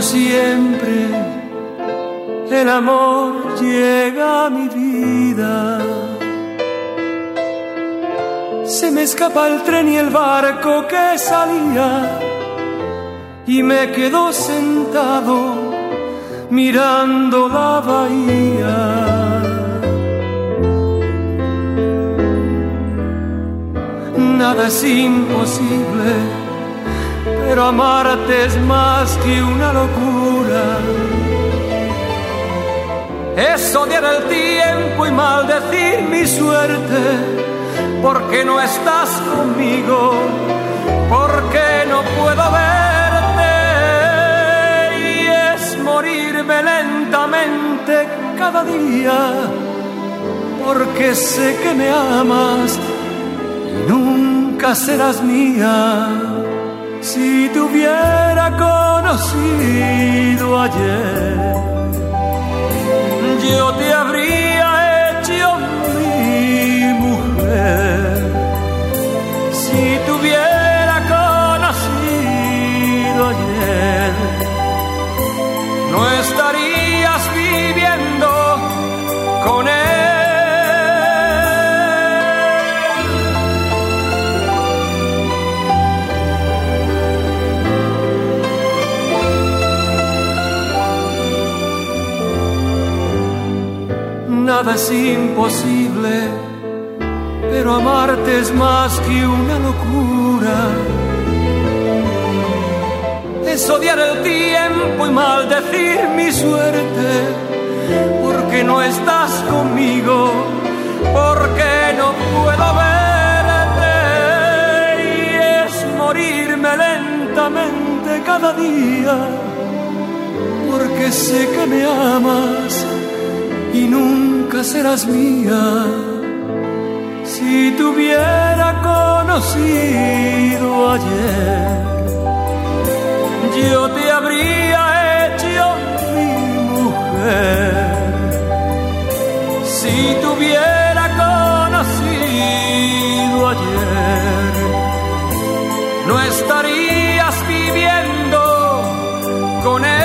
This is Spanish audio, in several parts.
siempre el amor llega a mi vida. Se me escapa el tren y el barco que salía y me quedo sentado mirando la bahía. Nada es imposible, pero amarte es más que una locura. Es odiar el tiempo y maldecir mi suerte, porque no estás conmigo, porque no puedo verte. Y es morirme lentamente cada día, porque sé que me amas y nunca serás mía. Si te hubiera conocido ayer, yo te habría hecho mi mujer. Si te hubiera conocido ayer, no estarías viviendo con él. Nada es imposible, pero amarte es más que una locura. Es odiar el tiempo y maldecir mi suerte, porque no estás conmigo, porque no puedo verte. Y es morirme lentamente cada día, porque sé que me amas y nunca serás mía. Si te hubiera conocido ayer, yo te habría hecho mi mujer. Si te hubiera conocido ayer, no estarías viviendo con él.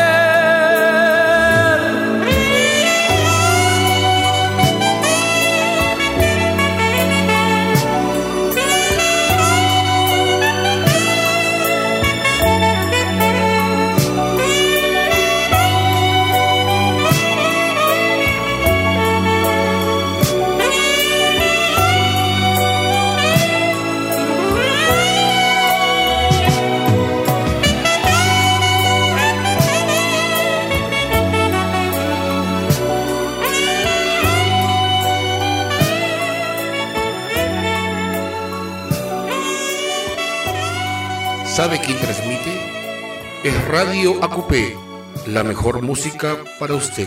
¿Sabe quién transmite? Es Radio Acupé, la mejor música para usted.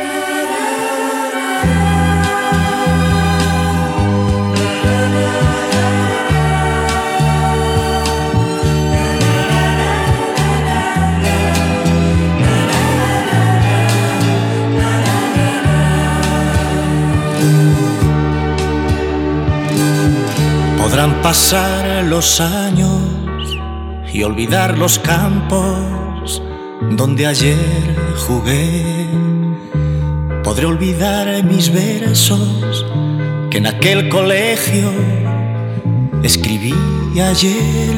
Podrán pasar los años y olvidar los campos donde ayer jugué. Podré olvidar mis versos que en aquel colegio escribí ayer.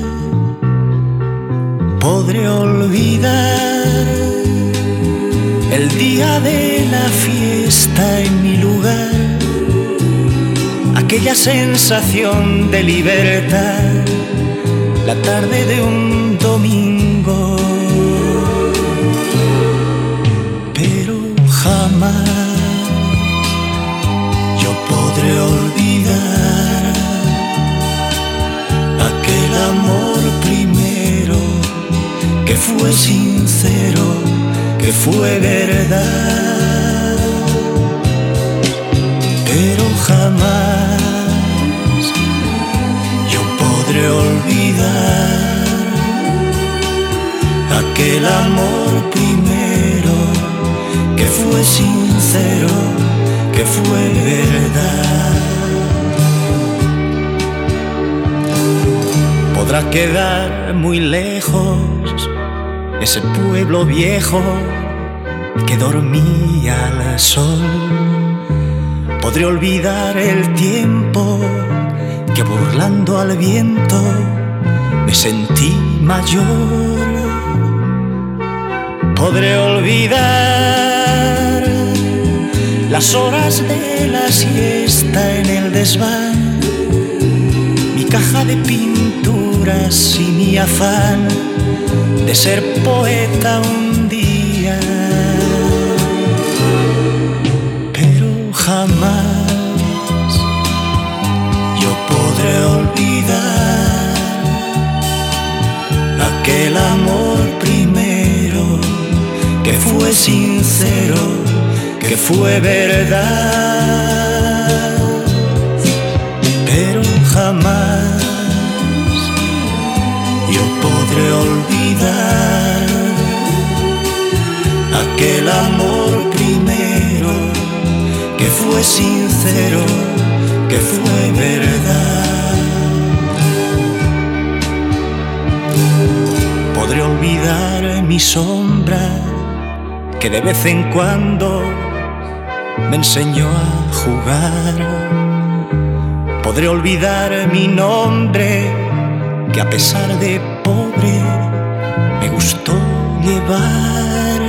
Podré olvidar el día de la fiesta en mi lugar, aquella sensación de libertad, la tarde de un domingo. Pero jamás yo podré olvidar aquel amor primero que fue sincero, que fue verdad. Pero jamás yo podré olvidar aquel amor primero que fue sincero, que fue verdad. Podrá quedar muy lejos ese pueblo viejo que dormía al sol. Podré olvidar el tiempo que burlando al viento me sentí mayor. Podré olvidar las horas de la siesta en el desván, mi caja de pinturas y mi afán de ser poeta un día. Pero jamás yo podré olvidar aquel amor primero que fue sincero, que fue verdad. Pero jamás yo podré olvidar aquel amor primero que fue sincero, que fue verdad. Podré olvidar mi sombra que de vez en cuando me enseñó a jugar. Podré olvidar mi nombre que a pesar de pobre me gustó llevar.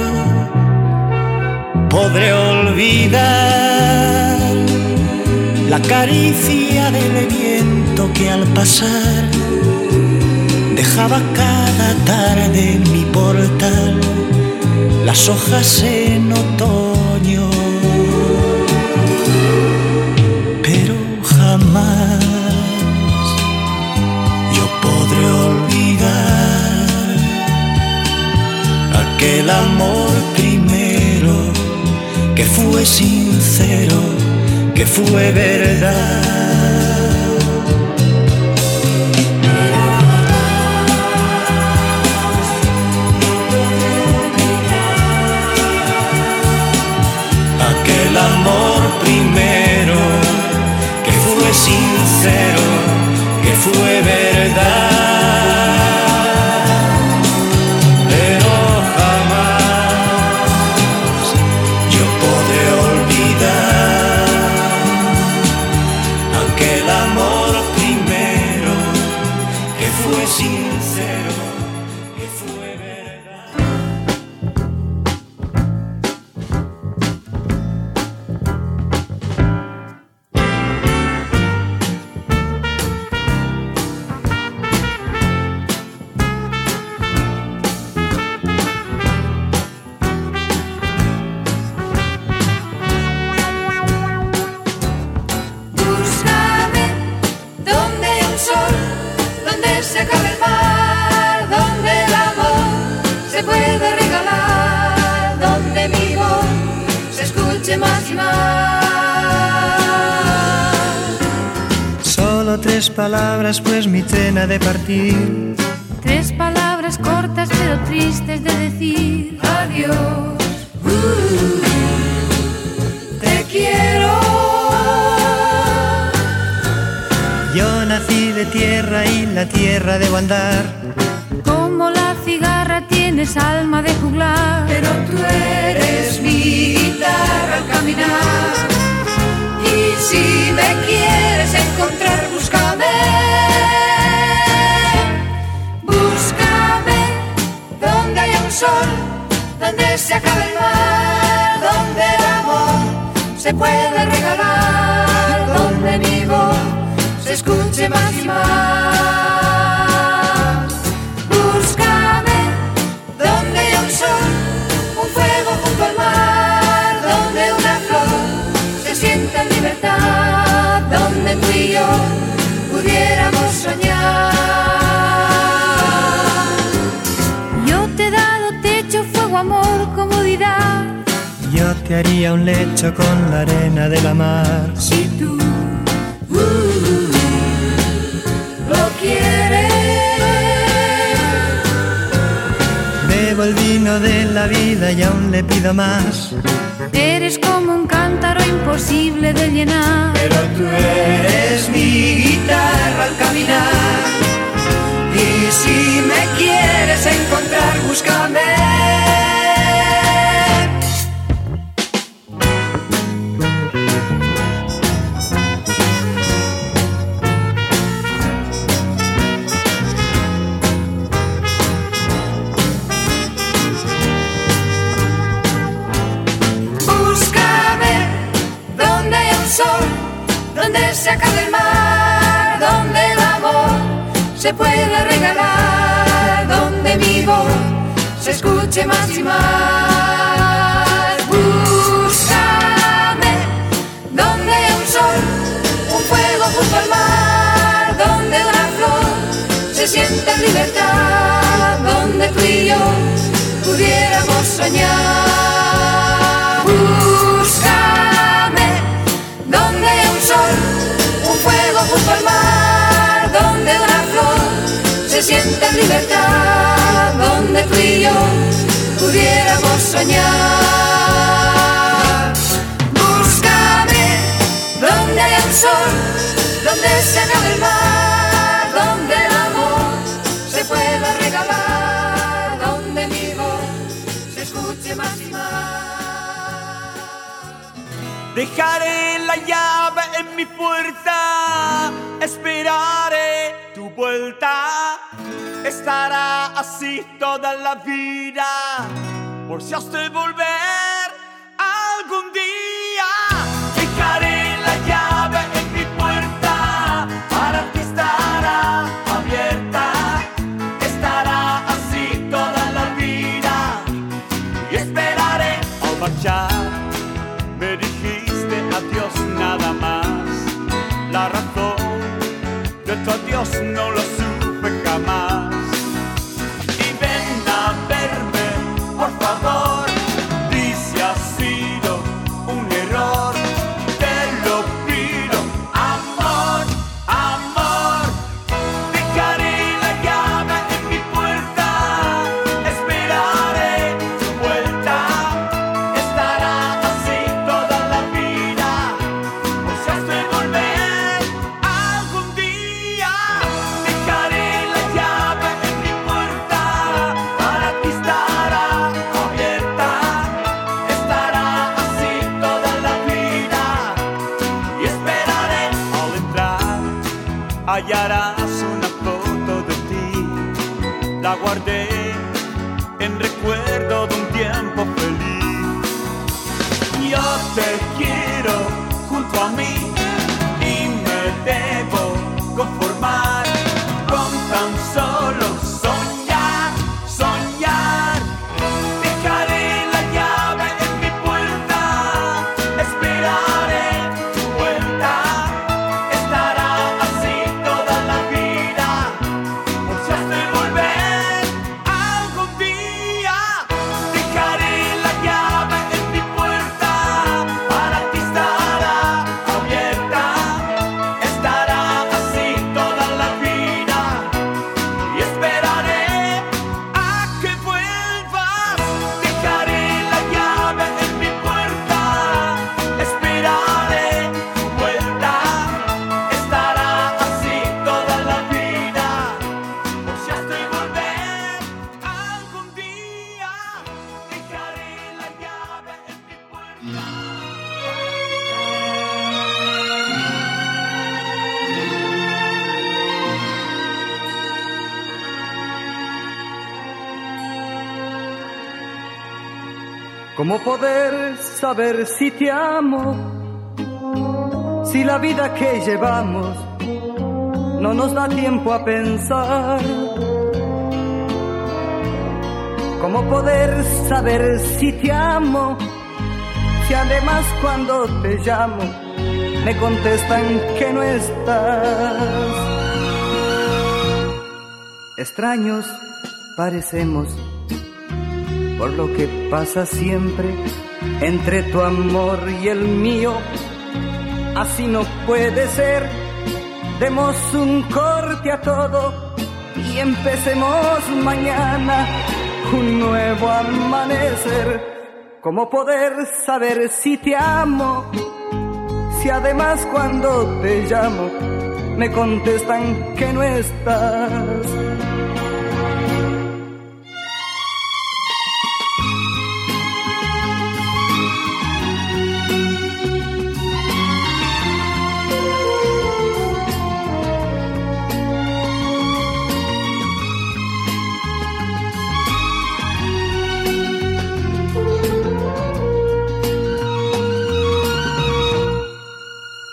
Podré olvidar la caricia del viento que al pasar dejaba cada tarde en mi portal las hojas en otoño. Pero jamás yo podré olvidar aquel amor primero que fue sincero, que fue verdad. Aquel amor primero que fue sincero, que fue verdad. Pero jamás yo podré olvidar aquel amor primero que fue sincero, que fue verdad. Búscame donde hay un sol, donde se acabe el mar, donde el amor se puede regalar, donde mi voz se escuche más y más. Solo 3 palabras, pues mi tren ha de partir. 3 palabras cortas pero tristes de decir adiós. Te quiero. Yo nací de tierra y la tierra debo andar. Como la cigarra tienes alma de juglar, pero tú eres mi guitarra al caminar. Y si me quieres encontrar, búscame. Búscame donde haya un sol, donde se acabe el mar, donde el amor se puede regalar, donde mi voz se escuche más y más. Búscame donde haya un sol, un fuego junto al mar, donde una flor se sienta en libertad, donde tú y yo pudiéramos soñar. Yo te he dado techo, fuego, amor, comodidad. Yo te haría un lecho con la arena de la mar. Si tú lo quieres. Bebo el vino de la vida y aún le pido más. Eres como un cántaro imposible de llenar, pero tú eres mi guitarra al caminar. Y si me quieres encontrar, búscame. donde se acabe el mar, donde el amor se pueda regalar, donde mi voz se escuche más y más. Búscame donde hay un sol, un fuego junto al mar, donde una flor se sienta en libertad, donde tú y yo pudiéramos soñar. Búscame donde hay un sol, un fuego junto al mar, donde una flor se sienta en libertad, donde tú y yo pudiéramos soñar. Búscame donde haya un sol, donde se acabe el mar, donde el amor se pueda regalar, donde mi voz se escuche más y más. Dejaré la llave en mi puerta, esperaré tu vuelta. Estará así toda la vida, por si has de volver algún día. Dejaré la llave en mi puerta, para ti estará abierta. Estará así toda la vida, y esperaré al marchar. Me dijiste adiós nada más, la razón de tu adiós no lo supe jamás. Y ven a verme, por favor, di si ha sido un error. Te lo pido, amor, amor. Dejaré la llave en mi puerta, esperaré tu vuelta. Estará así toda la vida, por si has de volver algún día. Dejaré la llave en mi puerta, para ti estará abierta. Estará así toda la vida, y esperaré al entrar. Hallarás una foto de ti, la guardé en recuerdo de un tiempo feliz. Yo te quiero junto a mí y me debo conformar con tan solo soñar, soñar. Dejaré la llave en mi puerta, esperaré tu vuelta. Estará así toda la vida, por si has de volver algún día. Dejaré la llave en mi puerta, para ti estará abierta. Estará así toda la vida, y esperaré a que vuelvas. Dejaré la llave en mi puerta, esperaré tu vuelta. Estará así toda la vida, por si has de volver algún día. Dejaré la llave en mi puerta. ¿Cómo poder saber si te amo? Si la vida que llevamos no nos da tiempo a pensar. ¿Cómo poder saber si te amo? Si además cuando te llamo me contestan que no estás. Extraños parecemos por lo que pasa siempre entre tu amor y el mío. Así no puede ser. Demos un corte a todo y empecemos mañana un nuevo amanecer. ¿Cómo poder saber si te amo? Si además cuando te llamo me contestan que no estás.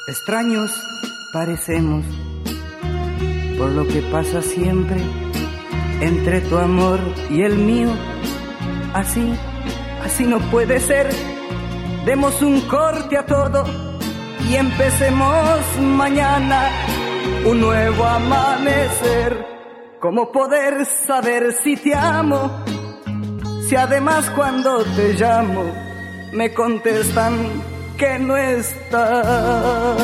Extraños parecemos por lo que pasa siempre entre tu amor y el mío. Así no puede ser. Demos un corte a todo y empecemos mañana un nuevo amanecer. ¿Cómo poder saber si te amo? Si además cuando te llamo me contestan que no estás.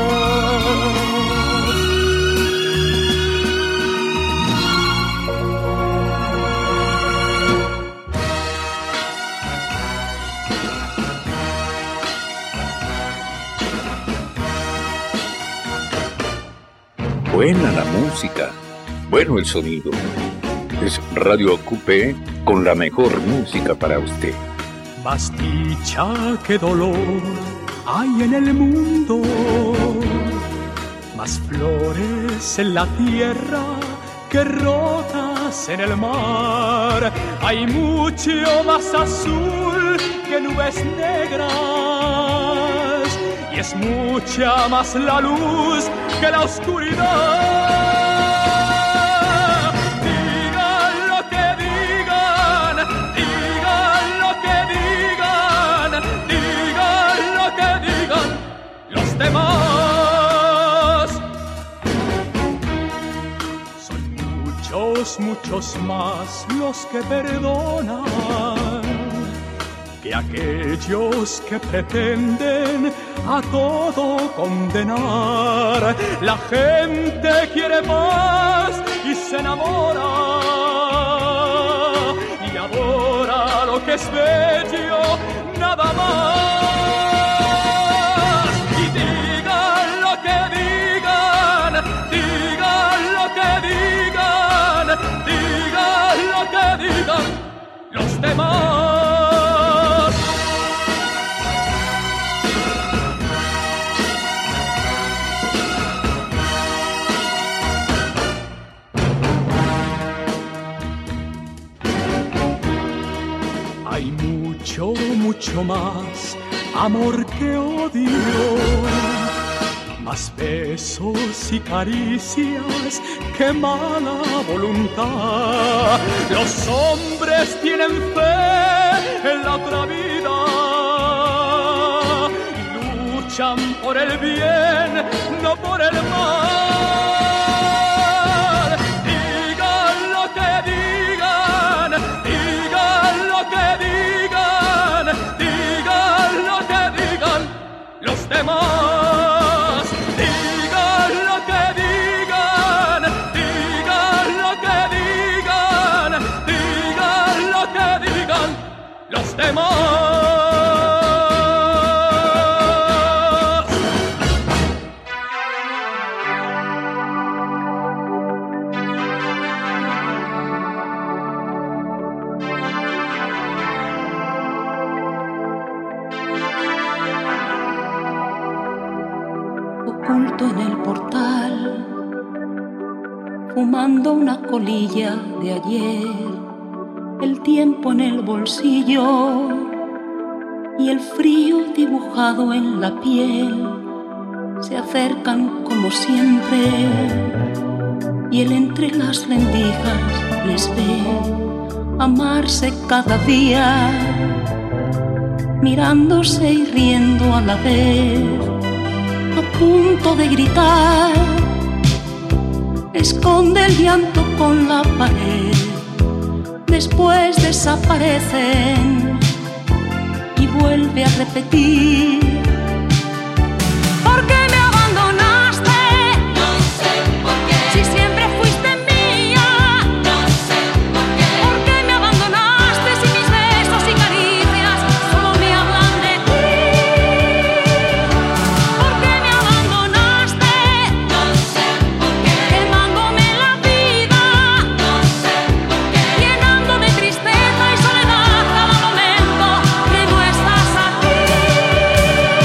Buena la música, bueno el sonido. Es Radio Acupé con la mejor música para usted. Más dicha que dolor hay en el mundo, más flores en la tierra que rotas en el mar. Hay mucho más azul que nubes negras y es mucha más la luz que la oscuridad. Demás son muchos más los que perdonan que aquellos que pretenden a todo condenar. La gente quiere más y se enamora y adora lo que es bello, nada más. Los demás. Hay mucho más amor que odio, más besos y caricias que mala voluntad. Los hombres tienen fe en la otra vida y luchan por el bien, no por el mal. Digan lo que digan, digan lo que digan, digan lo que digan los demás. Los demás. Oculto en el portal, fumando una colilla de ayer, el tiempo en el bolsillo y el frío dibujado en la piel se acercan como siempre y él entre las rendijas les ve amarse cada día, mirándose y riendo a la vez, a punto de gritar, esconde el llanto con la pared. Después desaparecen y vuelve a repetir: ¿por qué me abandonaste? No sé por qué. Si siempre fuiste mía. No sé por qué. ¿Por qué me abandonaste si mis besos y caricias solo me hablan de ti? ¿Por qué me abandonaste? No sé por qué. Quemándome la vida. No sé por qué. Llenándome tristeza y soledad cada momento que no estás aquí.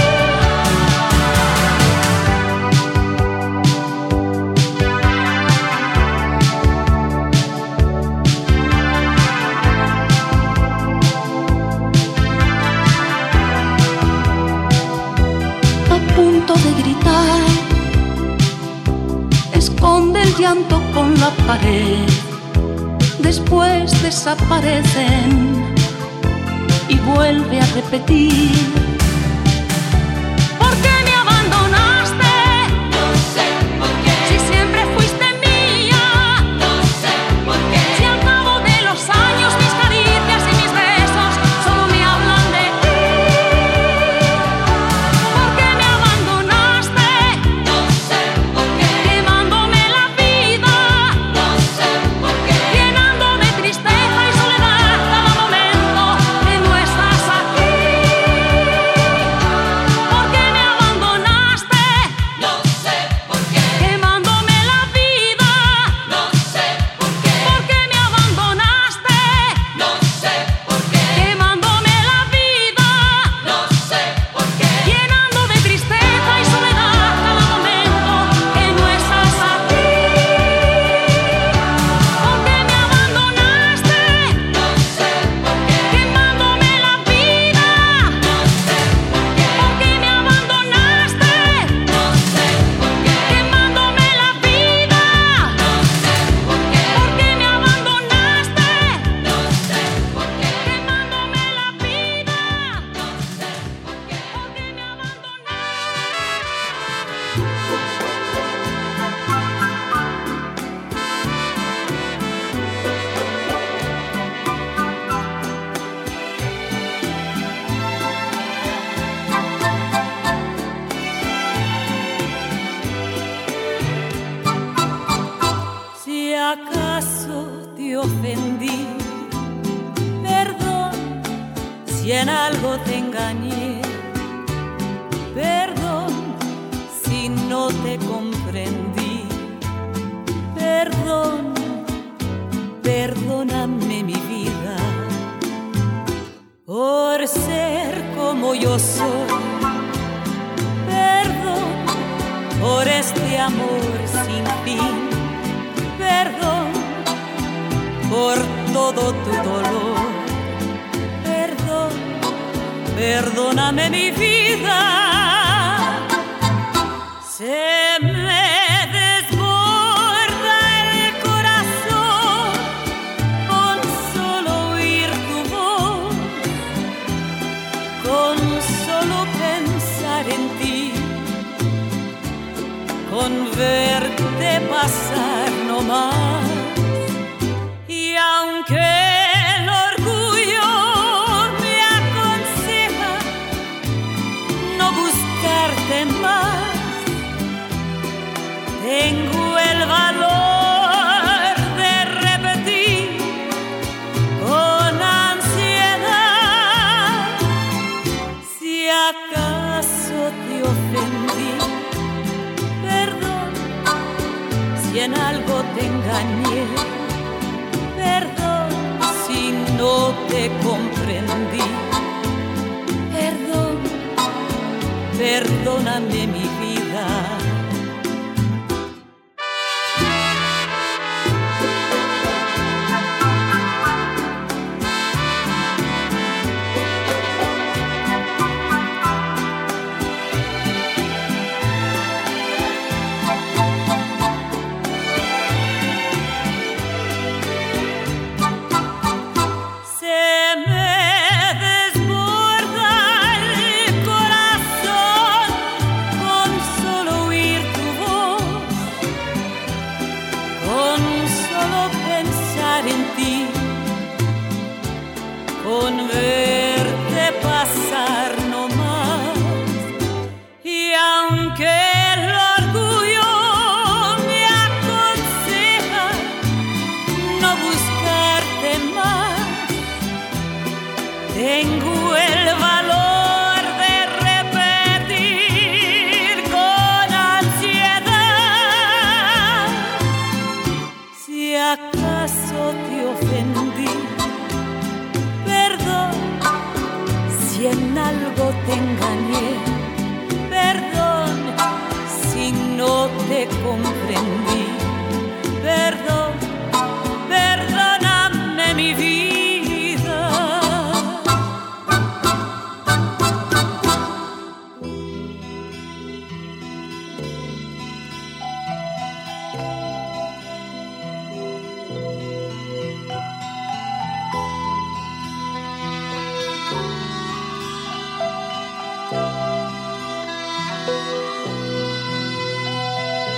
hospital, esconde el llanto con la pared, después desaparecen y vuelve a repetir. ¿Por qué me abandonaste? No sé por qué. Si siempre fuiste mía. No sé por qué. Si al cabo de los años mis caricias y mis besos solo me hablan de ti. ¿Por qué me abandonaste? No sé por qué. Quemándome la vida. No sé por qué. Llenando de tristeza y soledad cada momento que no estás aquí. ¿Por qué me abandonaste? No sé por qué. Quemándome la vida. No sé por qué. ¿Por qué me abandonaste? No sé por qué. Quemándome la vida. No sé por qué. Llenando de tristeza y soledad cada momento que no estás aquí. ¿Por qué me abandonaste? No sé por qué. Quemándome la vida. No sé por qué. ¿Por qué me abandonaste? No sé por qué. Quemándome la vida. No sé por qué. ¿Por qué me abandonaste? No sé por qué. Quemándome la vida. No sé por qué. ¿Por qué me abandonaste? Si acaso te ofendí, perdón. Si en algo te engañé, perdón. Si no te comprendí, perdón. Perdóname mi vida por ser como yo soy. Perdón por este amor sin fin. Perdón por todo tu dolor. Perdón, perdóname mi vida. Se me desborda el corazón con solo oír tu voz, con solo pensar en ti, con verte pasar no más. Y aunque el orgullo me aconseja no buscarte más, tengo el valor de repetir con ansiedad. Si acaso te ofendí, perdón. Si en algo te engañé, perdón. Si no te comprendí, perdón. Perdóname mi vida. Se me desborda el corazón con solo oír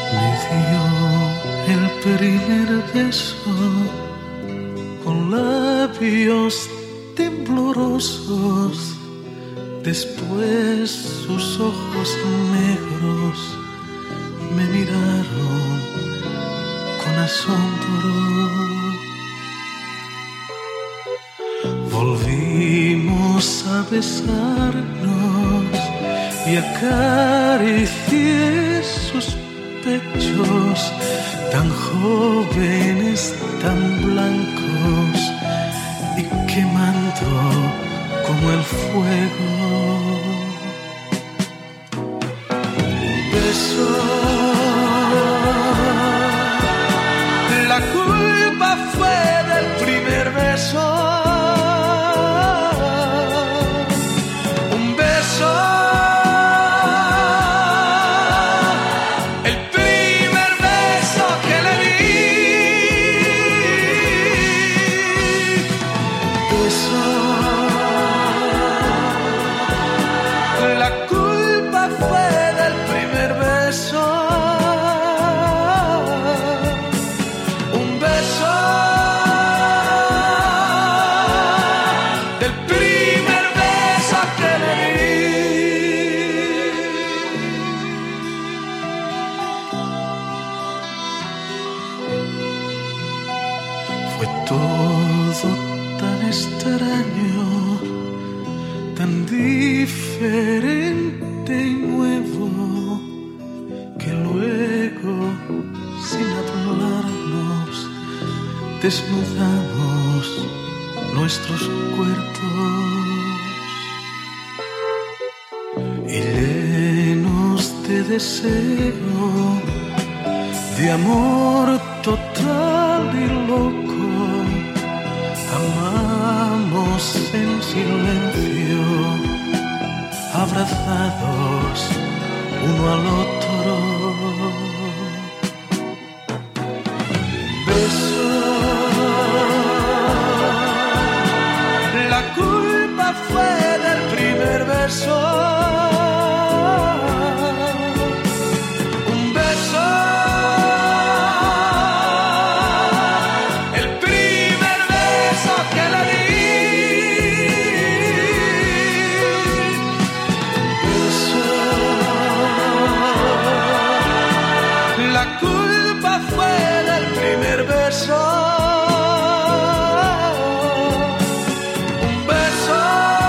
Me dio el primer beso con labios temblorosos, después sus ojos negros me miraron con asombro. Volvimos a besarnos y acaricié sus pechos tan jóvenes, tan blancos y quemando como el fuego. Un beso, la culpa fue del primer beso. Un beso, el primer beso que le di. Beso, la culpa fue del primer beso. Un beso, del primer beso que le di. Fue todo tan extraño, tan diferente y nuevo, que luego, sin hablarnos, desnudamos nuestros cuerpos y llenos de deseo, de amor total y loco, amamos en silencio, abrazados uno al otro. Beso, la culpa fue del primer beso. Un beso, el primer beso que le di. Beso, la culpa fue del primer beso. Un beso,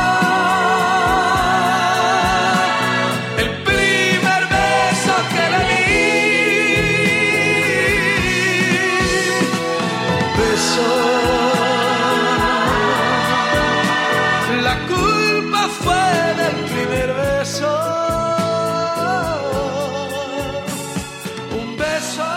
el primer beso que le di. Beso, la culpa fue del primer beso. Un beso.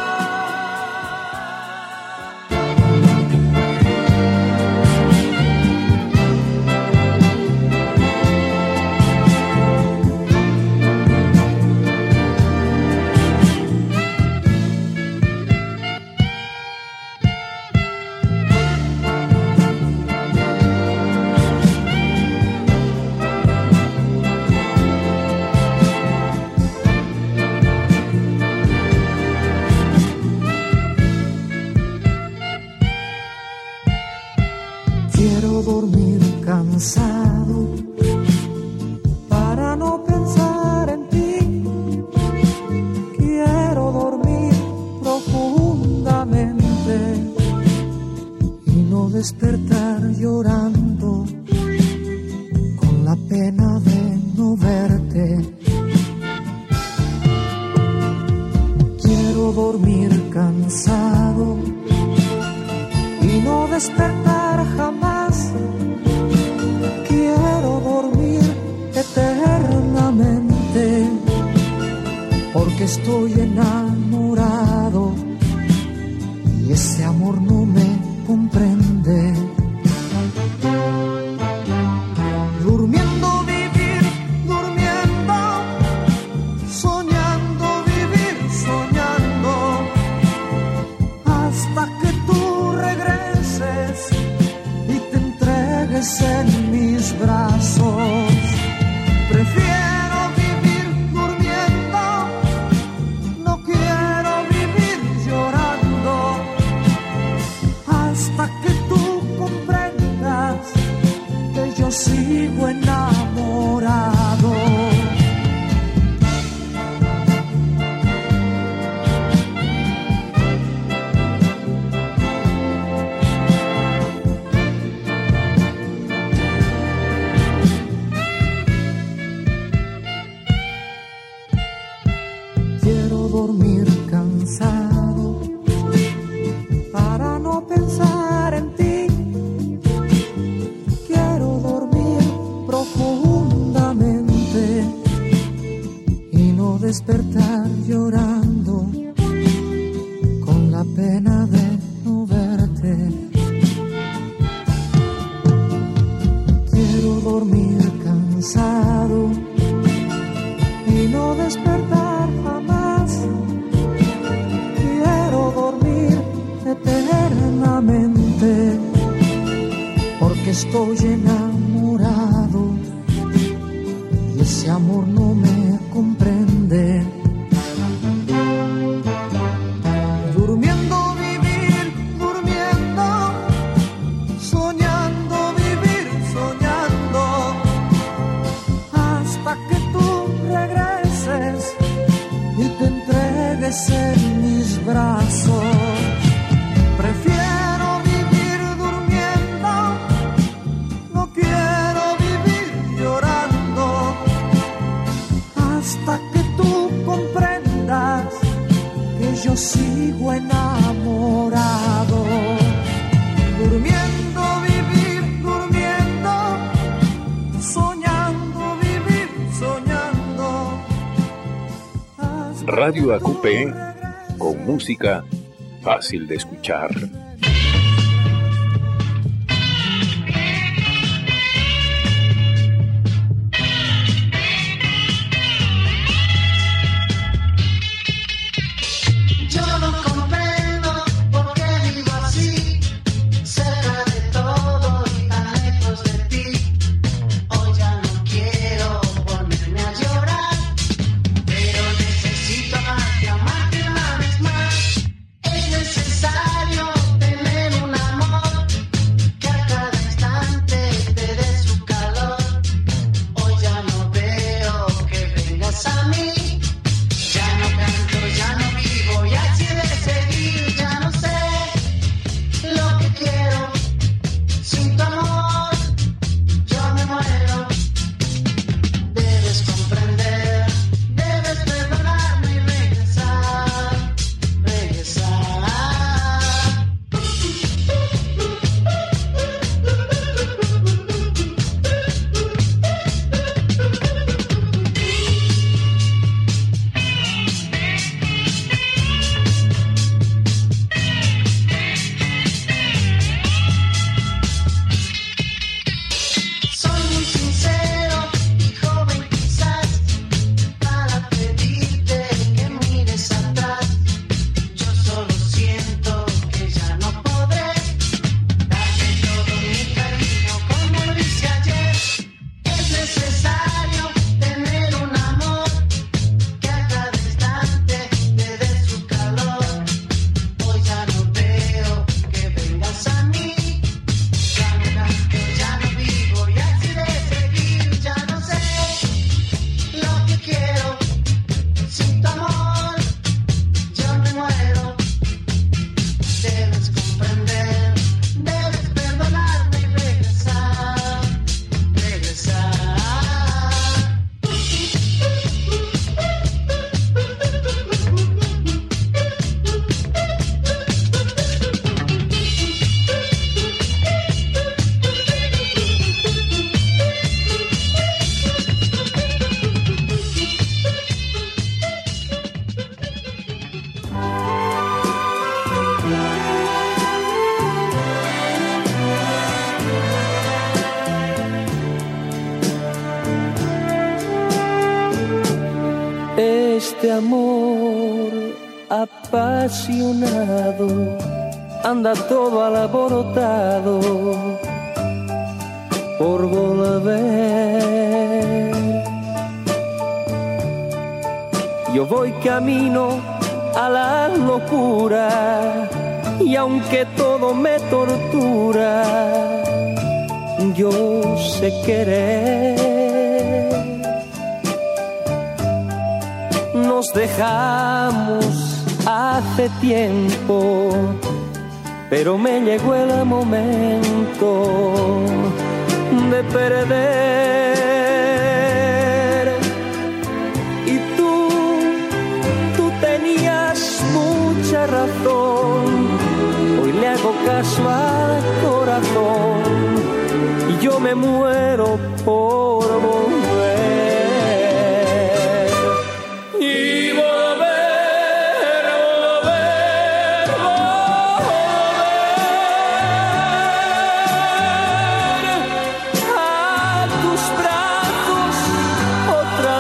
Quiero dormir cansado para no pensar en ti. Quiero dormir profundamente y no despertar llorando con la pena de no verte. Quiero dormir cansado y no despertar jamás. Quiero dormir eternamente porque estoy enamorado y ese amor no me comprende. Durmiendo vivir, durmiendo, soñando vivir, soñando, hasta que tú regreses y te entregues en mis brazos. Prefiero vivir durmiendo, no quiero dormir cansado para no pensar en ti. Quiero dormir profundamente y no despertar llorando con la pena de no verte. Quiero dormir cansado y no despertar jamás. Quiero dormir eternamente porque estoy enamorado y ese amor no me comprende. Durmiendo vivir, durmiendo, soñando vivir, soñando, hasta que tú regreses y te entregues en mis brazos. Prefiero vivir durmiendo, no quiero vivir llorando, hasta que tú comprendas que yo sigo enamorado. Durmiendo vivir, durmiendo, soñando vivir, soñando. Radio AQP, con música fácil de escuchar. Yo no comprendo por qué vivo así, cerca de todo y tan lejos de ti. Hoy ya no quiero ponerme a llorar, pero necesito amarte una vez más. Es necesario tener un amor que a cada instante te dé su calor. Hoy ya no veo que vengas a mí. Ya no canto, ya no vivo y así de seguir. Ya no sé lo que quiero. Sin tu amor yo me muero. Debes comprender, debes perdonarme y regresar, regresar. Soy muy sincero y joven quizás para pedirte que mires atrás. Yo solo siento que ya no podré darte todo mi cariño como lo hice ayer. Es necesario tener un amor que a cada instante te dé su calor. Hoy ya no veo que vengas a mí. Ya no canto, ya no vivo y así de seguir. Ya no sé lo que quiero. Sin tu amor yo me muero. Debes comprender, debes perdonarme y regresar, regresar. Este amor apasionado anda todo alborotado por volver. Yo voy camino a la locura y aunque todo me tortura, yo sé querer. Nos dejamos hace tiempo, pero me llegó el momento de perder. Y tú tenías caso al corazón y yo me muero por volver. Y volver, volver, volver a tus brazos otra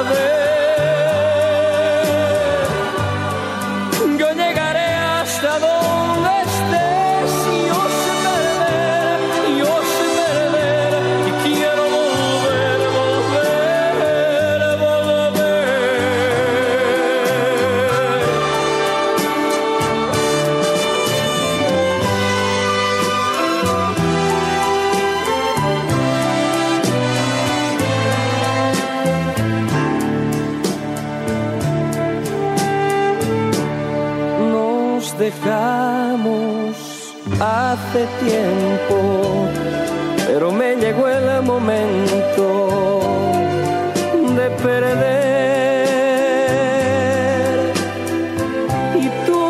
vez. Yo llegaré hasta donde estés y yo sé perder y quiero volver, volver, volver. Nos dejamos hace tiempo, pero me llegó el momento de perder. Y tú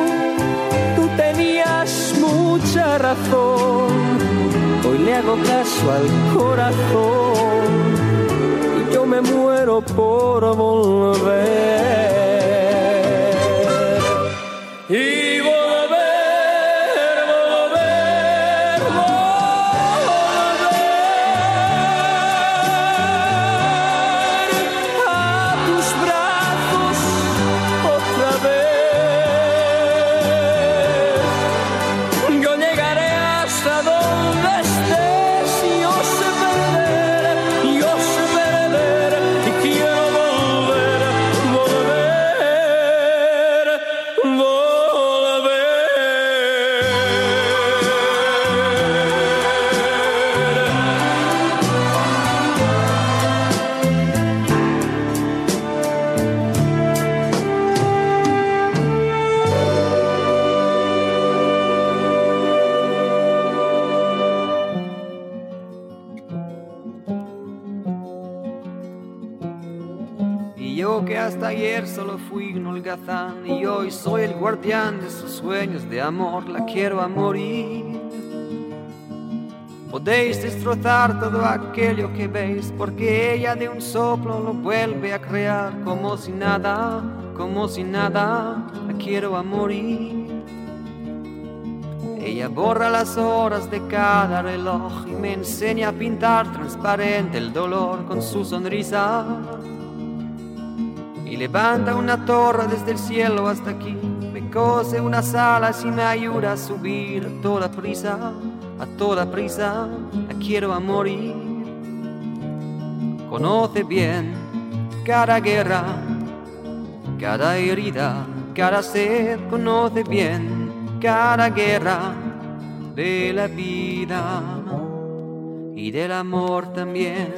tenías mucha razón, hoy le hago caso al corazón y yo me muero por volver. Y volver, volver, volver a tus brazos otra vez. Yo llegaré hasta donde estés y yo sé perder y quiero volver, volver, volver. Y yo que hasta ayer solo fui un holgazán y hoy soy el guardián de sus sueños de amor, la quiero a morir. Podéis destrozar todo aquello que veis, porque ella de un soplo lo vuelve a crear como si nada, la quiero a morir. Ella borra las horas de cada reloj y me enseña a pintar transparente el dolor con su sonrisa. Y levanta una torre desde el cielo hasta aquí, me cose unas alas y me ayuda a subir a toda prisa, la quiero a morir. Conoce bien cada guerra, cada herida, cada sed, conoce bien cada guerra de la vida y del amor también.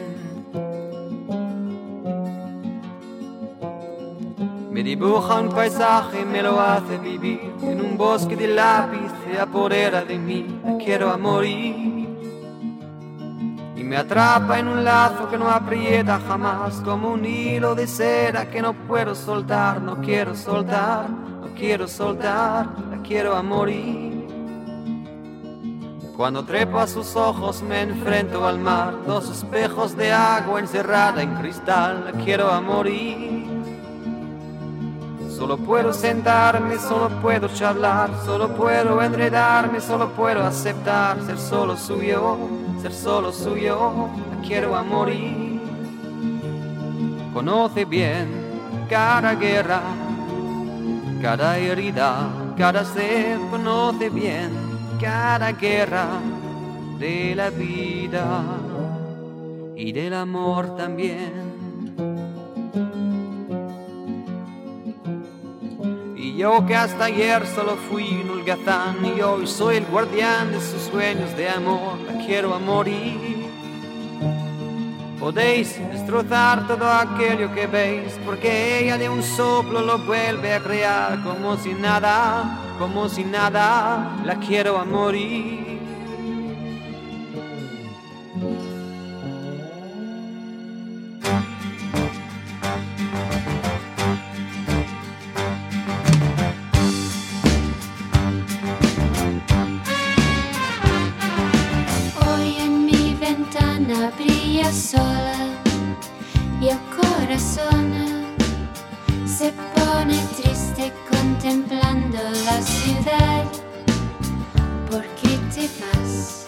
Me dibuja un paisaje, me lo hace vivir en un bosque de lápiz, se apodera de mí, la quiero a morir. Y me atrapa en un lazo que no aprieta jamás, como un hilo de cera que no puedo soltar, no quiero soltar, la quiero a morir. Cuando trepo a sus ojos me enfrento al mar, dos espejos de agua encerrada en cristal, la quiero a morir. Solo puedo sentarme, solo puedo charlar, solo puedo enredarme, solo puedo aceptar ser solo suyo, la quiero a morir. Conoce bien cada guerra, cada herida, cada sed, conoce bien cada guerra de la vida y del amor también. Y yo que hasta ayer solo fui un holgazán y hoy soy el guardián de sus sueños de amor, la quiero a morir. Podéis destrozar todo aquello que veis, porque ella de un soplo lo vuelve a crear como si nada, la quiero a morir. se pone triste contemplando la ciudad. ¿Por qué te vas?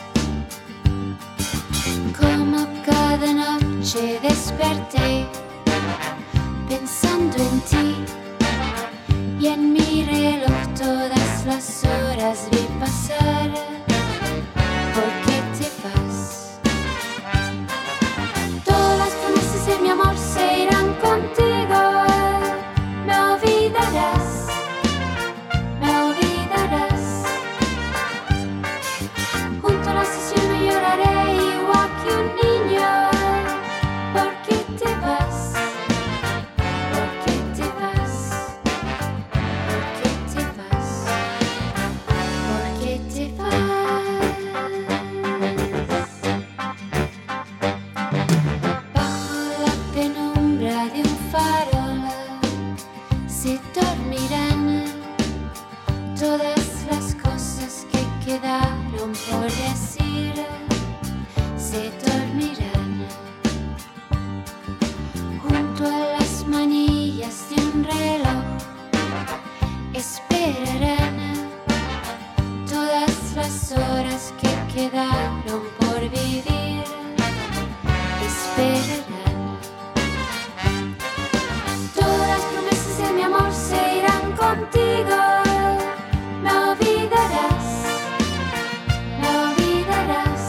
Como cada noche desperté pensando en ti, y en mi reloj todas las horas vi pasar. ¿Por qué te vas? Todas las promesas de mi amor se irán contigo. Me olvidarás, me olvidarás. Junto a la estación me lloraré igual que un niño. ¿Por qué te vas? ¿Por qué te vas? ¿Por qué te vas? ¿Por qué te vas? Bajo la penumbra de un farol se dormirán todas las cosas que quedaron por decir. Se dormirán junto a las manillas de un reloj. Esperarán todas las horas que quedaron por vivir. Esperarán. Todas las promesas de mi amor se irán contigo. Me olvidarás, me olvidarás.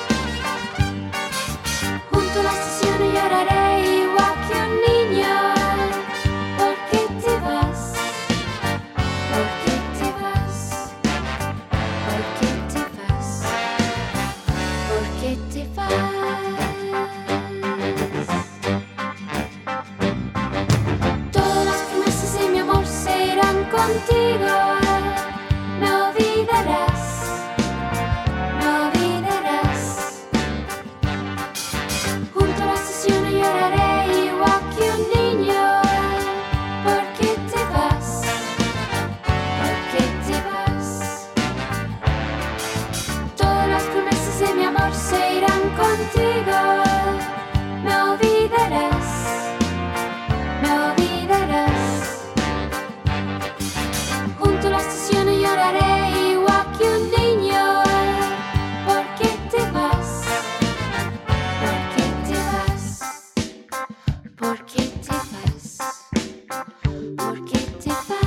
Junto a la estación lloraré igual que un niño. ¿Por qué te vas? ¿Por qué te vas? ¿Por qué te vas? ¿Por qué te vas? Todas las promesas de mi amor se irán contigo. Me olvidarás, me olvidarás. Junto a la estación lloraré igual que un niño. ¿Por qué te vas? ¿Por qué te vas? Todas las promesas de mi amor se irán contigo. Me olvidarás, me olvidarás. Junto a la estación lloraré igual que un niño. ¿Por qué te vas? ¿Por qué te vas? ¿Por qué te vas? ¿Por qué te vas?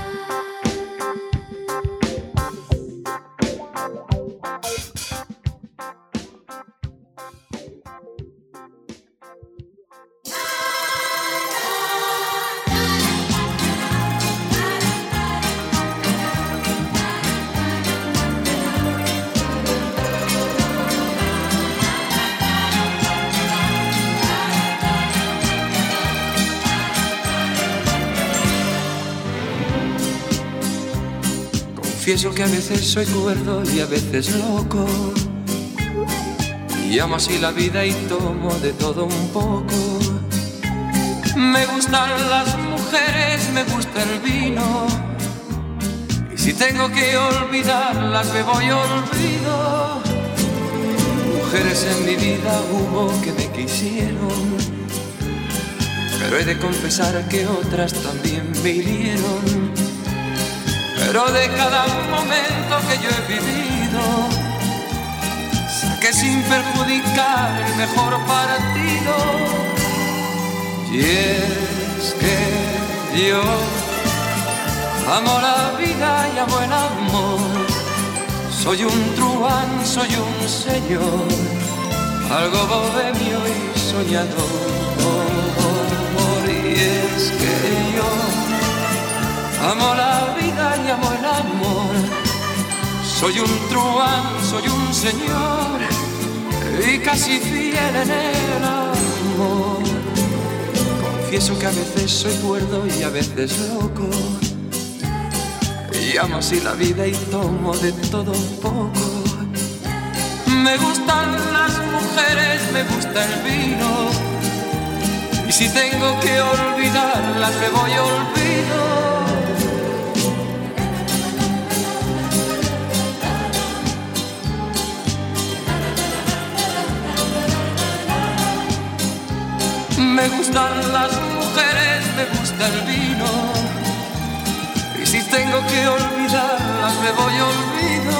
Confieso que a veces soy cuerdo y a veces loco, y amo así la vida y tomo de todo un poco. Me gustan las mujeres, me gusta el vino, y si tengo que olvidarlas me voy olvido. Mujeres en mi vida hubo que me quisieron, pero he de confesar que otras también me hirieron. Pero de cada momento que yo he vivido, saqué sin perjudicar el mejor partido. Y es que yo amo la vida y amo el amor. Soy un truán, soy un señor, algo bohemio y soñador. Y es que yo amo la vida y amo el amor. Soy un truán, soy un señor y casi fiel en el amor. Confieso que a veces soy cuerdo y a veces loco, y amo así la vida y tomo de todo un poco. Me gustan las mujeres, me gusta el vino, y si tengo que olvidarlas me voy olvido. Me gustan las mujeres, me gusta el vino, me voy olvido.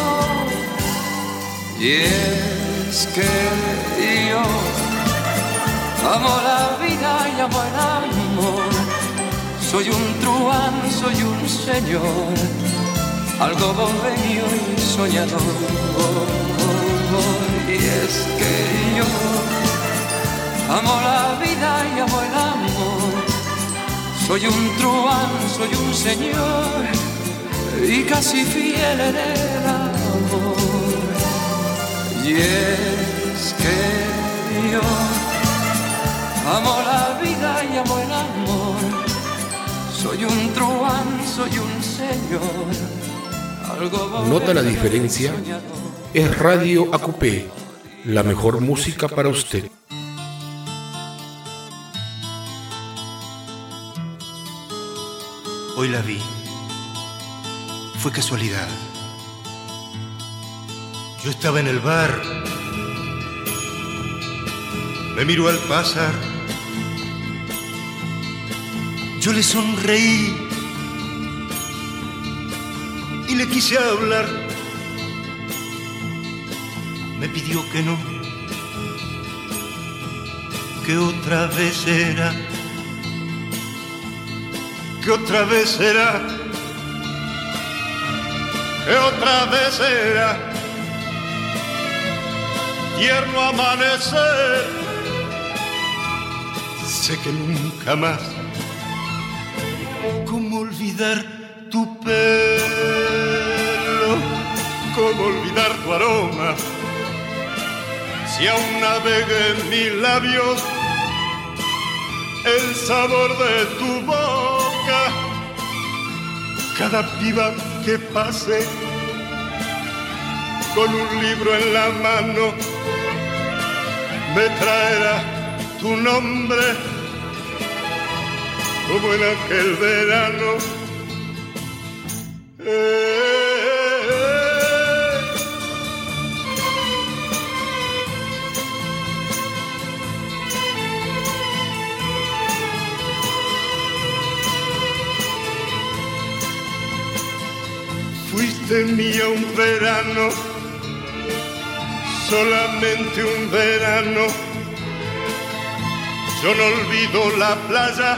Y es que yo amo la vida y amo el amor. Soy un truán, soy un señor, algo bohemio y soñador. Y es que yo amo la vida y amo el amor. Soy un truán, soy un señor y casi fiel en el amor. Y es que yo amo la vida y amo el amor. Soy un truán, soy un señor. ¿Nota la diferencia? Es Radio ACUPE, la mejor música para usted. Hoy la vi. Fue casualidad. Yo estaba en el bar. Me miró al pasar. Yo le sonreí y le quise hablar. Me pidió que no, que otra vez era, que otra vez era, que otra vez era. Tierno amanecer, sé que nunca más. ¿Cómo olvidar tu pelo? ¿Cómo olvidar tu aroma? Si aún navega en mis labios el sabor de tu boca. Cada piba que pase con un libro en la mano me traerá tu nombre, como en aquel verano. Fuiste mía un verano, solamente un verano. Yo no olvido la playa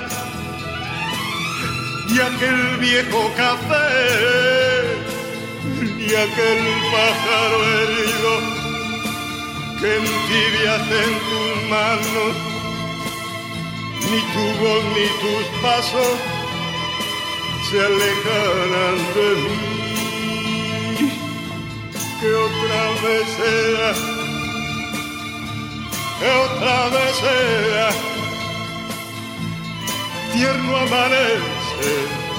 y aquel viejo café y aquel pájaro herido que entibiaste en tus manos. Ni tu voz ni tus pasos se alejarán de mí. Que otra vez sea, que otra vez sea. Tierno amanece,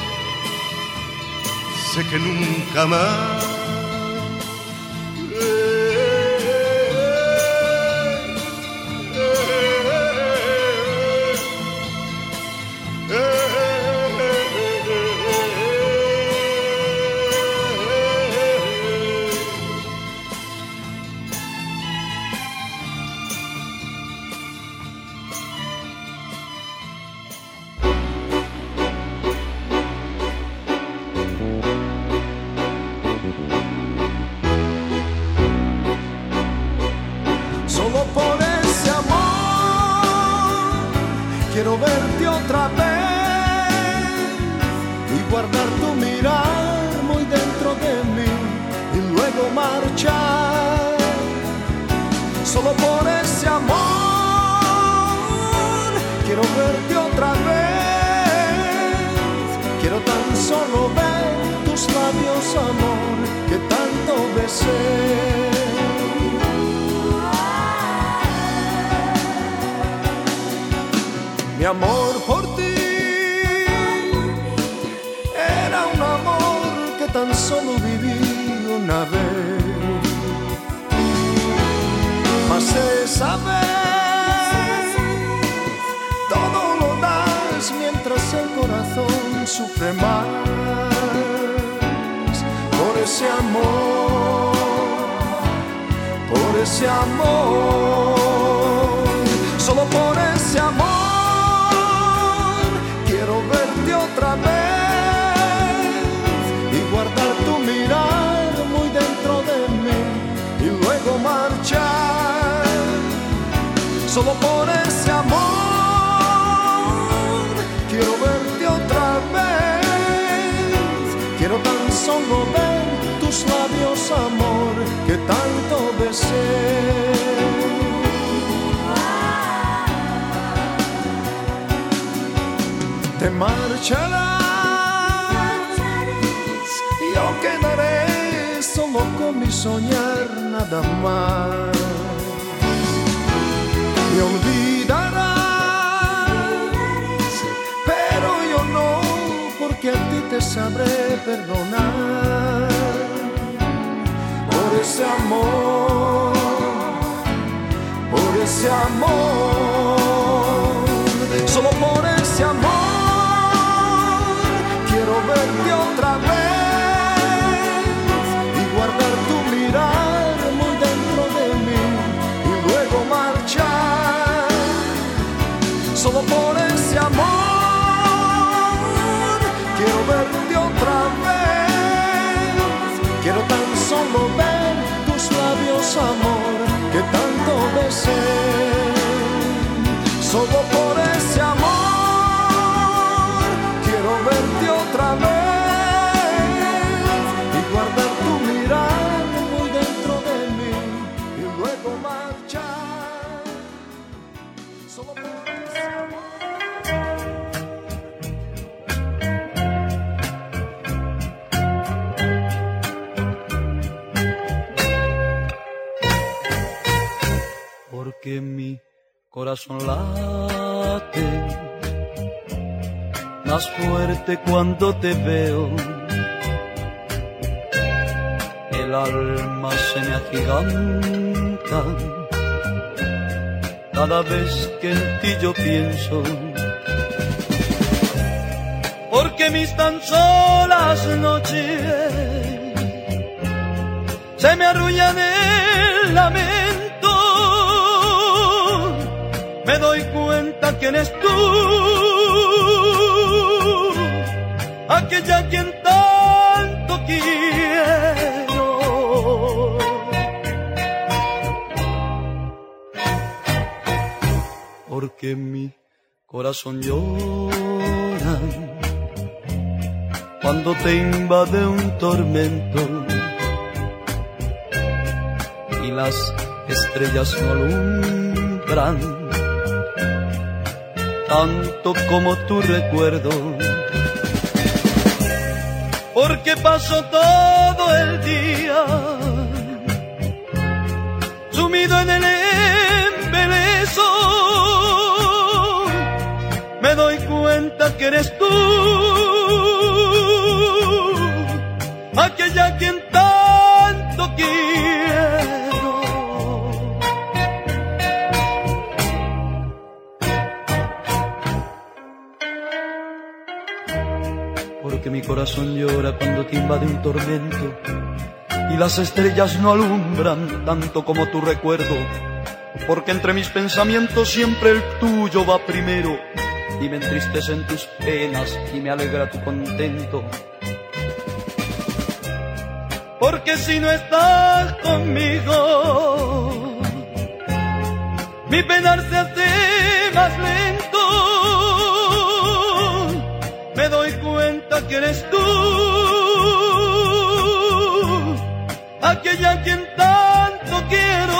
sé que nunca más. Quiero verte otra vez y guardar tu mirar muy dentro de mí y luego marchar. Solo por ese amor quiero verte otra vez. Quiero tan solo ver tus labios, amor, que tanto besé. Mi amor por ti era un amor que tan solo viví una vez. Mas esa vez todo lo das mientras el corazón sufre más. Por ese amor, por ese amor, solo por ese amor. Quiero verte otra vez y guardar tu mirada solo por ese amor. Quiero verte otra vez, quiero tan solo ver tus labios, amor, que tanto besé. Te marcharás, yo quedaré solo con mi soñar nada más. Me olvidarás, pero yo no, porque a ti te sabré perdonar. Por ese amor, por ese amor, solo por ese amor. Quiero verte otra vez y guardar tu mirar muy dentro de mí y luego marchar. Solo por ese amor quiero verte otra vez. Quiero tan solo ver tus labios, amor, que tanto besé. Solo por ese amor verte otra vez y guardar tu mirada muy dentro de mí y luego marchar. Solo por ese amor. Porque mi corazón late más fuerte cuando te veo, el alma se me agiganta cada vez que en ti yo pienso, porque mis tan solas noches se me arrullan el lamento, me doy cuenta que eres tú, aquella quien tanto quiero. Porque mi corazón llora cuando te invade un tormento y las estrellas no alumbran tanto como tu recuerdo. Porque paso todo el día sumido en el embeleso, me doy cuenta que eres tú, aquella quien tanto quiero. Porque mi corazón llora cuando te invade un tormento y las estrellas no alumbran tanto como tu recuerdo. Porque entre mis pensamientos siempre el tuyo va primero y me entristecen tus penas y me alegra tu contento. Porque si no estás conmigo, mi penar se hace más lento. Me doy cuenta que eres tú, aquella quien tanto quiero.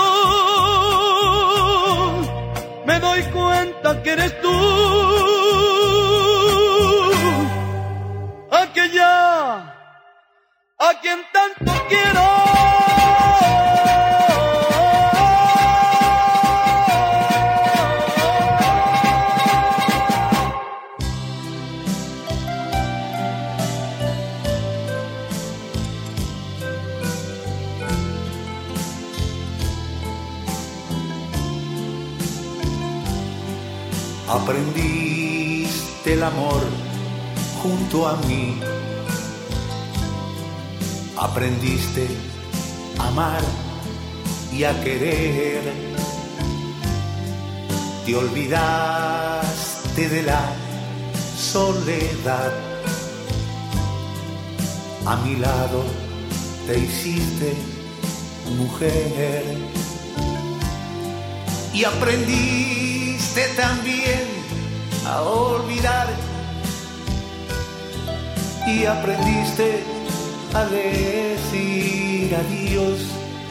Me doy cuenta que eres tú, aquella a quien tanto quiero. Aprendiste el amor junto a mí, aprendiste a amar y a querer, te olvidaste de la soledad, a mi lado te hiciste mujer y aprendiste también a olvidar y aprendiste a decir adiós.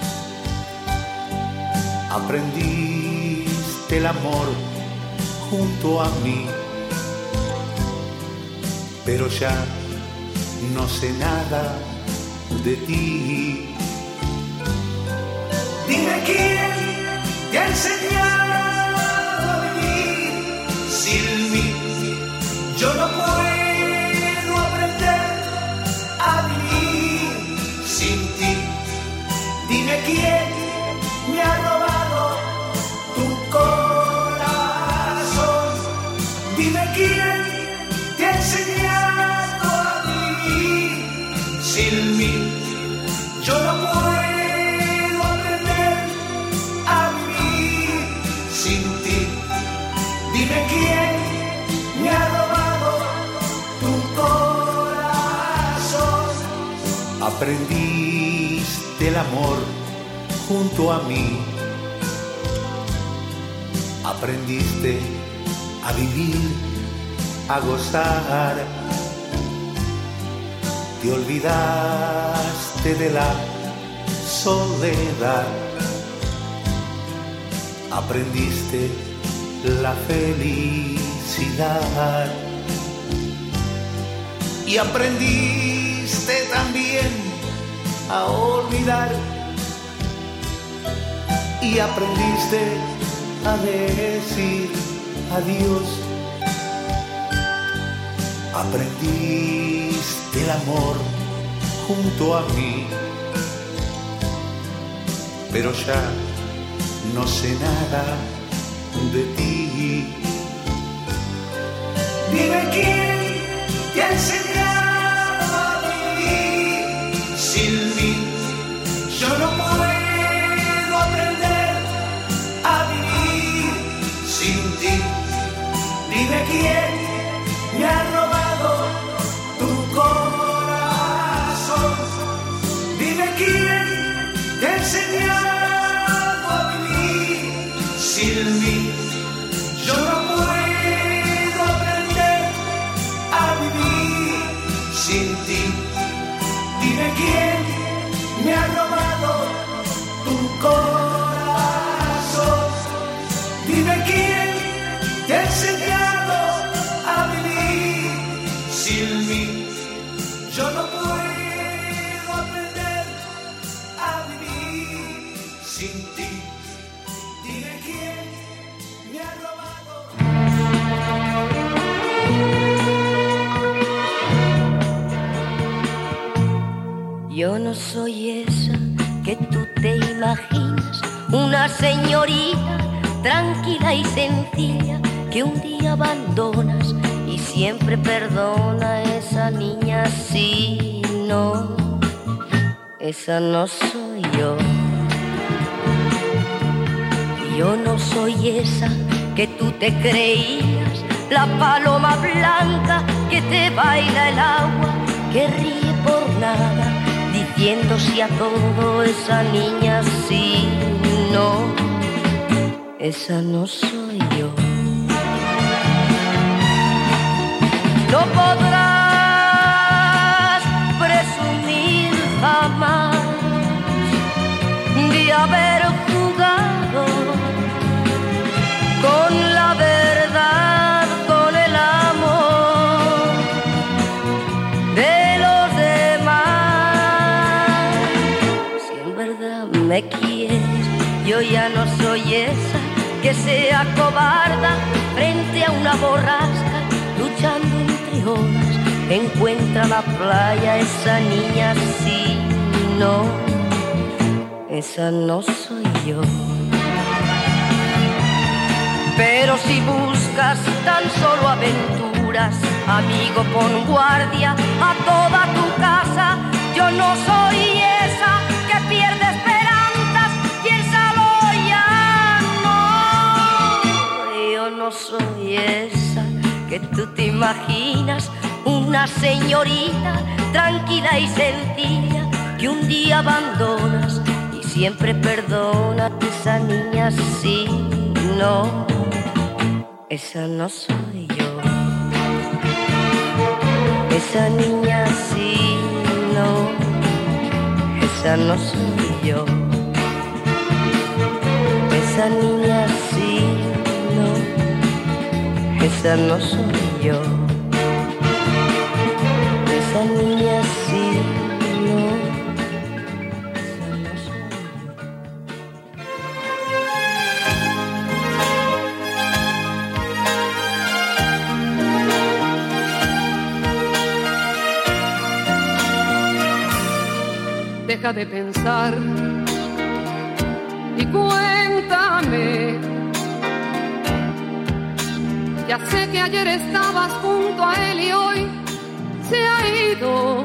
Aprendiste el amor junto a mí, pero ya no sé nada de ti. Dime quién te ha enseñado a vivir sin mí. Yo no puedo aprender a vivir sin ti. Dime quién me ha robado tu corazón. Dime quién te ha enseñado a vivir sin mí. Yo no puedo aprender a vivir sin ti. Dime quién me ha robado tu corazón. Aprendiste el amor junto a mí. Aprendiste a vivir, a gozar. Te olvidaste de la soledad. Aprendiste la felicidad. Y aprendiste también a olvidar. Y aprendiste a decir adiós. Aprendiste el amor junto a mí, pero ya no sé nada de ti. Dime quién te ha enseñado a vivir sin mí. Yo no puedo aprender a vivir sin ti. Dime quién me ha robado tu corazón. Dime quién te ha enseñado a vivir sin mí. Yo no puedo aprender a vivir sin ti. Dime quién me ha robado tu corazón. Dime quién te ha enseñado a vivir sin mí. Yo no puedo aprender a vivir sin ti. Dime quién me ha robado. Yo no soy esa que tú te imaginas, una señorita tranquila y sencilla que un día abandonas y siempre perdona. Esa niña sí, no, esa no soy yo. Yo no soy esa que tú te creías, la paloma blanca que te baila el agua, que ríe por nada, diciendo sí a todo. Esa niña sí, no, esa no soy yo. No podrás presumir jamás de haber jugado con la verdad, con el amor de los demás. Si en verdad me quieres, yo ya no soy esa que sea cobarda frente a una borrasca, luchando entre olas. Encuentra la playa, esa niña sí, no, esa no soy yo. Pero si buscas tan solo aventuras, amigo, pon guardia a toda tu casa. Yo no soy esa que pierde esperanzas, piénsalo ya, no. Yo no soy esa que tú te imaginas, una señorita tranquila y sencilla que un día abandonas y siempre perdona. Esa niña sí, no, esa no soy yo. Esa niña sí, no, esa no soy yo. Esa niña sí, no, esa no soy yo. Esa niña sí, no, esa no soy yo. Deja de pensar y cuéntame. Ya sé que ayer estabas junto a él y hoy se ha ido.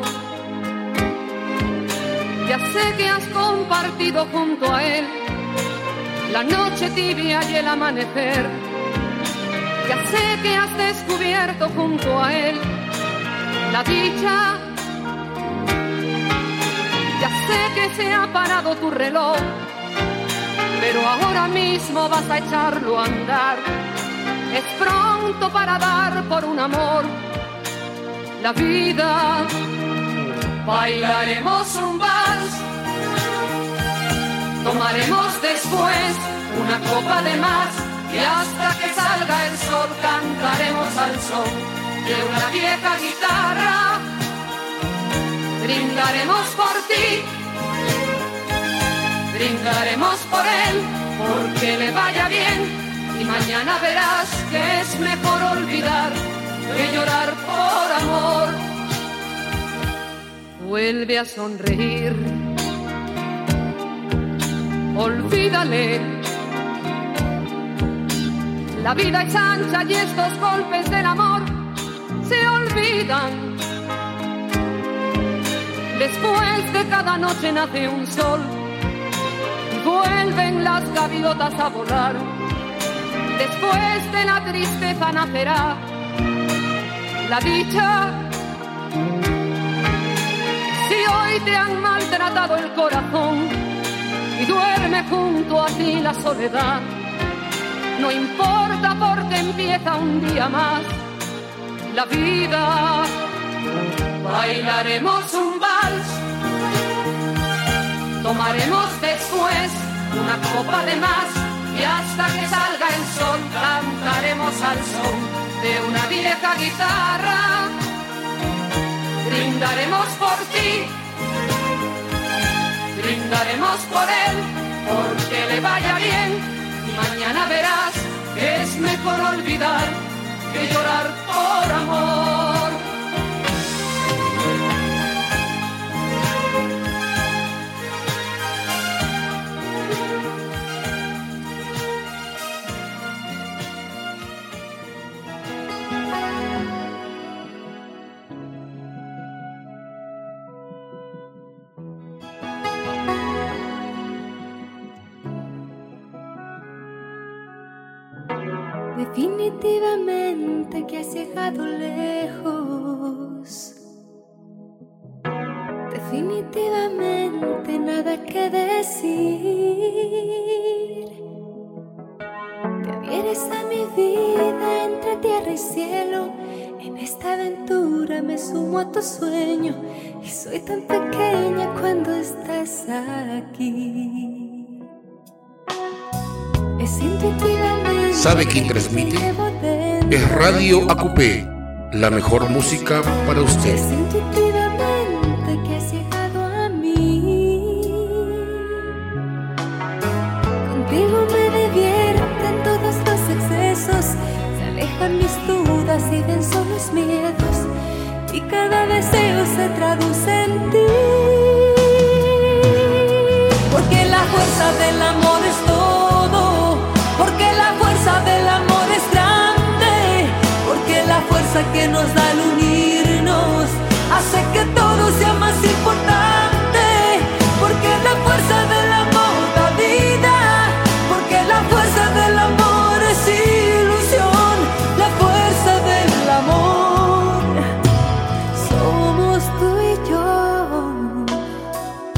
Ya sé que has compartido junto a él la noche tibia y el amanecer. Ya sé que has descubierto junto a él la dicha. Ya sé que se ha parado tu reloj, pero ahora mismo vas a echarlo a andar. Es pronto para dar por un amor la vida. Bailaremos un vals, tomaremos después una copa de más y hasta que salga el sol cantaremos al son de una vieja guitarra. Brindaremos por ti, brindaremos por él, porque le vaya bien. Y mañana verás que es mejor olvidar que llorar por amor. Vuelve a sonreír, olvídale. La vida es ancha y estos golpes del amor se olvidan. Después de cada noche nace un sol y vuelven las gaviotas a volar. Después de la tristeza nacerá la dicha. Si hoy te han maltratado el corazón y duerme junto a ti la soledad, no importa porque empieza un día más la vida. Bailaremos un vals, tomaremos después una copa de más y hasta que salga el sol cantaremos al son de una vieja guitarra. Brindaremos por ti, brindaremos por él, porque le vaya bien. Y mañana verás que es mejor olvidar que llorar por amor. Definitivamente que has llegado lejos. Definitivamente nada que decir. Te adhieres a mi vida entre tierra y cielo. En esta aventura me sumo a tu sueño y soy tan pequeña cuando estás aquí. Es intuitivamente. ¿Sabe quién transmite? Es Radio Acupé, la mejor música para usted. Es intuitivamente que has llegado a mí. Contigo me divierten todos los excesos, se alejan mis dudas y venzo los miedos, y cada deseo se traduce en ti. Porque la fuerza del amor es todo, porque la fuerza del amor es grande, porque la fuerza que nos da al unirnos hace que todo sea más importante, porque la fuerza del amor da vida, porque la fuerza del amor es ilusión, la fuerza del amor somos tú y yo,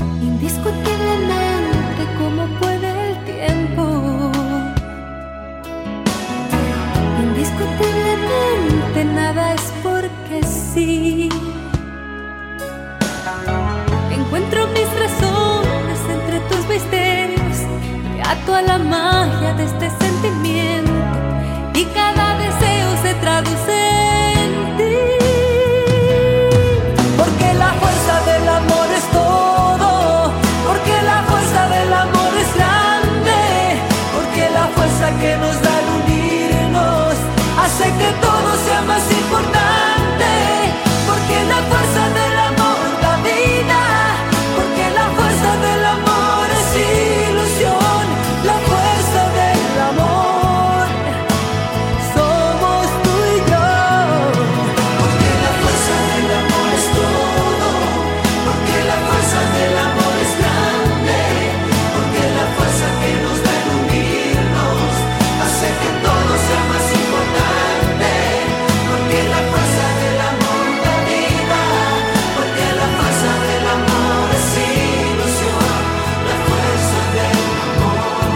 indiscutiblemente como puede el tiempo. Mato a la magia de este sentimiento y cada deseo se traduce en ti. Porque la fuerza del amor es todo, porque la fuerza del amor es grande, porque la fuerza que nos da el unirnos hace que todo sea más importante, porque la fuerza del amor da vida, porque la fuerza del amor es ilusión, la fuerza del amor somos tú y yo. Porque la fuerza del amor es todo, porque la fuerza del amor es grande, porque la fuerza que nos da el unirnos hace que todo sea más importante, porque la fuerza del amor da vida, porque la fuerza del amor es ilusión, la fuerza del amor.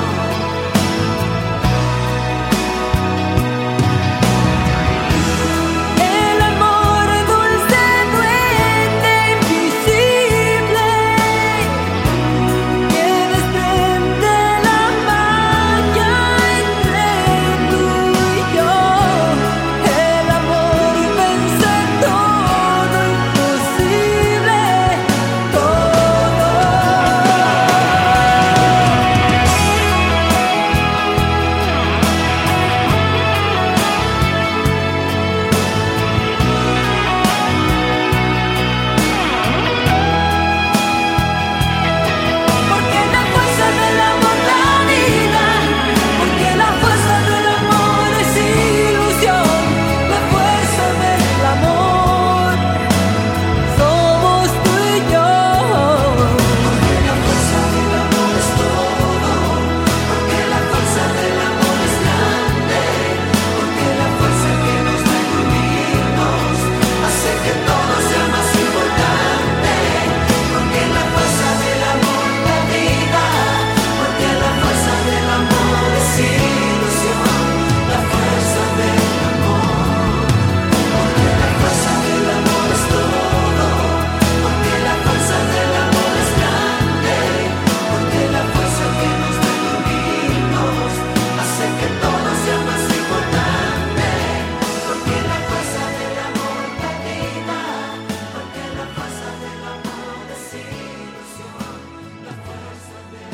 El amor dulce, duende invisible que desprende la magia entre tú y yo. El amor vence todo imposible, todo. Porque la fuerza del amor da vida, porque la fuerza del amor es ilusión, la fuerza del amor somos tú y yo. Porque la fuerza del amor es todo, porque la fuerza del amor es grande, porque la fuerza que nos da el unirnos hace que todo sea más importante, porque la fuerza del amor da vida, porque la fuerza del amor es ilusión, la fuerza del amor. Porque la fuerza del amor es todo, porque la fuerza del amor es grande, porque la fuerza que nos da el unirnos hace que todo sea más importante, porque la fuerza del amor da vida, porque la fuerza del amor es ilusión, la fuerza del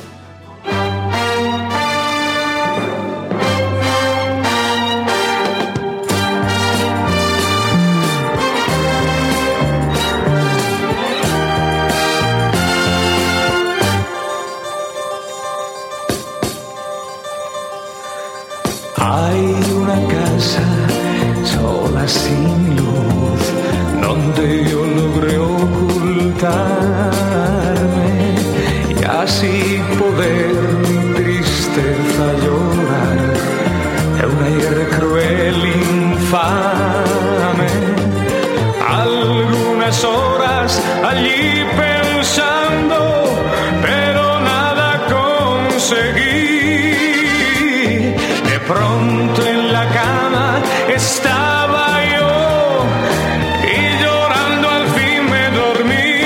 Hay una casa sola sin luz donde yo logré ocultarme y así poder mi tristeza llorar de un aire cruel, infame. Algunas horas allí pensando, pero nada conseguí. De pronto en la cama estaba yo y llorando al fin me dormí.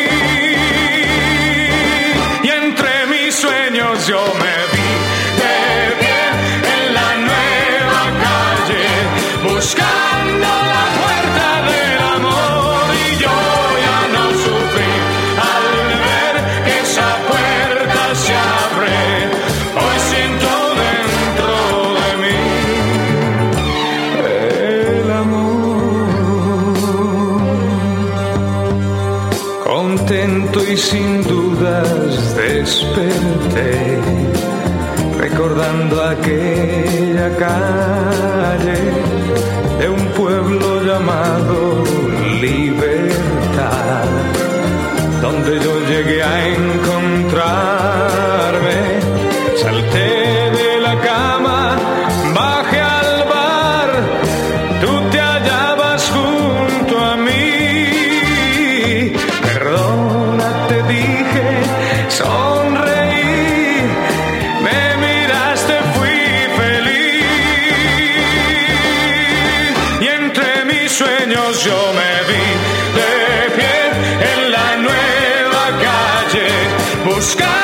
Y entre mis sueños yo me vi de pie en la nueva calle, buscando la puerta del amor. Y yo ya no sufrí al ver que esa puerta se abre. Hoy siento dentro de mí el amor. Contento y sin dudas desperté, recordando aquella calle de un pueblo llamado Libertad, donde yo llegué a encontrarme. Salté de la cama, bajé al bar, tú te hallabas junto a mí. Perdona, te dije, sonreí, me miraste, fui feliz. Y entre mis sueños yo me vi de pie en la nueva calle, buscando